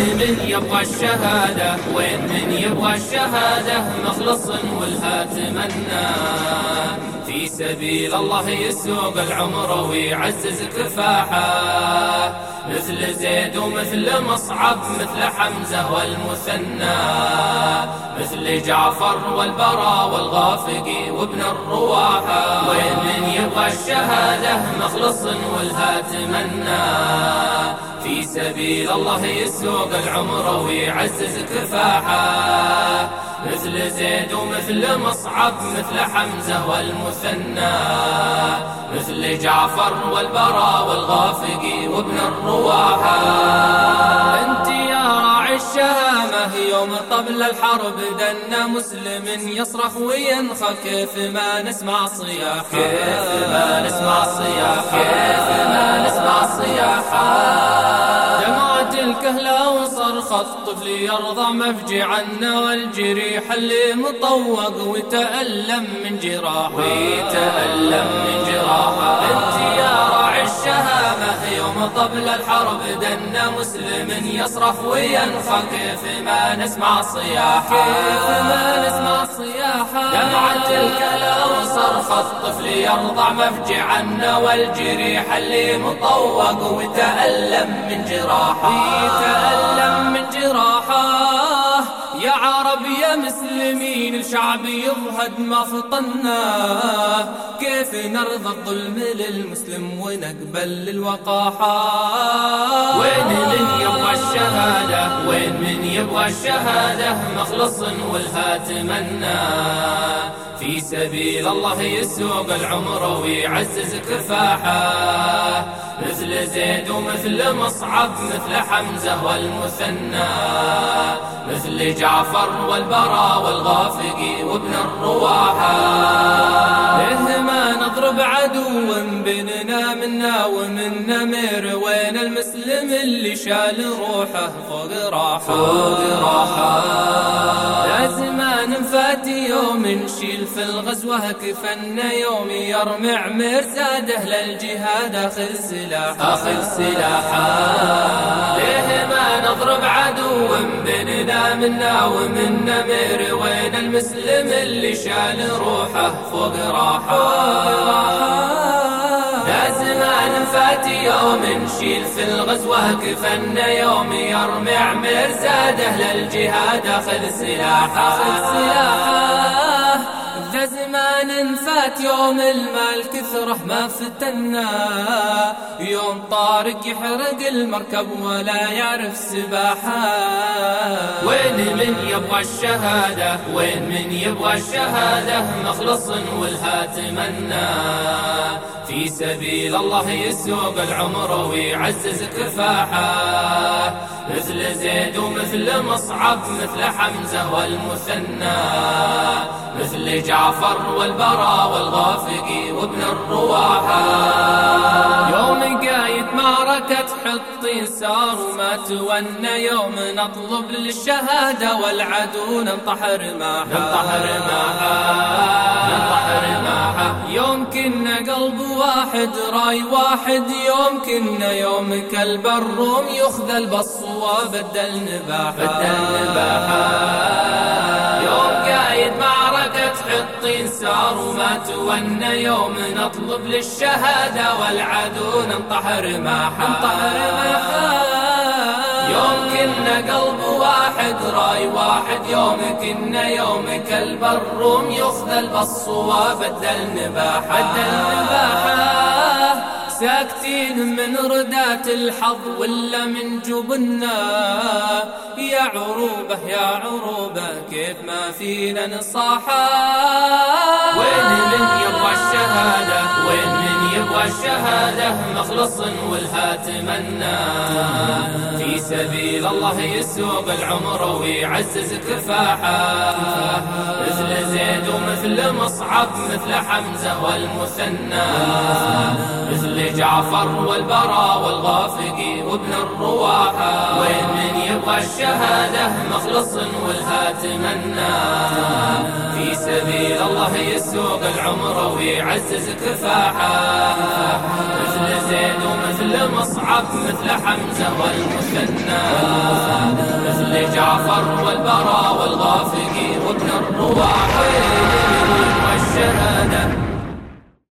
من يبغى الشهادة؟ وين من يبغى الشهادة؟ مخلص والها تمنى في سبيل الله يسوق العمر ويعزز كفاحه، مثل زيد ومثل مصعب، مثل حمزة والمثنى، مثل جعفر والبراء والغافقي وابن الرواحة. وين من يبغى الشهادة؟ مخلص والها تمنى في سبيل الله يسوق العمر ويعزز كفاحه، مثل زيد ومثل مصعب، مثل حمزة والمثنى، مثل جعفر والبراء والغافقي وابن الرواحة. انت يا راعي الشهامة يوم طبل الحرب دنا مسلم يصرخ وينخى، كيف ما نسمع صياحه، كيف ما نسمع صياحه، كيف ما نسمع صياحه. دمعت الكهلة وصرخ الطفل يرضع مفجعا، والجريح اللي مطوق ويتألم من جراحه، ويتألم من جراحه. انت يا راعي الشهامة يوم طبل الحرب دنا مسلم يصرخ وينخى، كيف ما نسمع صياحه، كيف ما نسمع صياحه. دمعت الكهلة وصرخ الطفل يرضع مفجعا، والجريح اللي مطوق ويتألم من جراحه، يتألم من جراحه. يا عرب يا مسلمين الشعب يضهد ما فطناه، كيف نرضى الظلم للمسلم ونقبل للوقاحة. وين من يبغى الشهادة؟ وين من يبغى الشهادة؟ مخلص والها تمنى في سبيل الله يسوق العمر ويعزز كفاحه، مثل زيد ومثل مصعب، مثل حمزة والمثنى، مثل جعفر والبراء والغافقي وابن الرواحة. ليه ما نضرب عدو بيننا منا ومن نمر؟ وين المسلم اللي شال روحه فوق راحه، فوق راحه. لازم ننفات يوم نشيل في الغزوة كفنا، يوم يرمع مرساده للجهاد اخذ سلاحه، اخذ سلاحه. ليه ما نضرب عدو بيننا منا ومن نمر؟ وين المسلم اللي شال روحه فوق راحه. لازم ننفات يوم نشيل في الغزوة كفنا، يوم يرمع مرساده للجهاد اخذ سلاحه، اخذ سلاحه. ذا زمان فات يوم المال كثره ما فتنا، يوم طارق يحرق المركب ولا يعرف سباحه. وين من يبغى الشهادة؟ وين من يبغى الشهادة؟ مخلص والها تمنى في سبيل الله يسوق العمر ويعزز كفاحه، مثل زيد ومثل مصعب، مثل حمزة والمثنى، مثل جعفر والبراء والغافقي وابن الرواحة. يوم قايد معركة حطين صار وما تونى، يوم نطلب للشهادة والعدو ننطحر معها، ننطحر معها، ننطحر معها. يوم كنا قلب واحد راي واحد، يوم كنا يوم كلب الروم يخذل بالصواب بدل نباحه، بدل نباحه. يوم قايد معركة حطين صار وما تونى، يوم نطلب للشهادة والعدو ننطحر معها، ننطحر معها. يوم كنا قلب واحد راي واحد، يوم كنا يوم كلب الروم يخذل بالصواب بدل نباحه، بدل نباحه. ساكتين من ردات الحظ ولا من جبنا، يا عروبة يا عروبة كيف ما فينا نصاحة. وين من يبغى الشهادة؟ وين من يبغى الشهادة؟ مخلص والها تمنى في سبيل الله يسوق العمر ويعزز كفاحه، مثل زيد ومثل مصعب، مثل حمزة والمثنى، مثل جعفر والبراء والغافقي وابن الرواحة. وين من يبغى الشهادة؟ مخلص والها تمنى في سبيل الله يسوق العمر ويعزز كفاحه، مثل زيد ومثل مصعب، مثل حمزة والمثنى. جعفر والبراء والغافقي وابن الرواحي.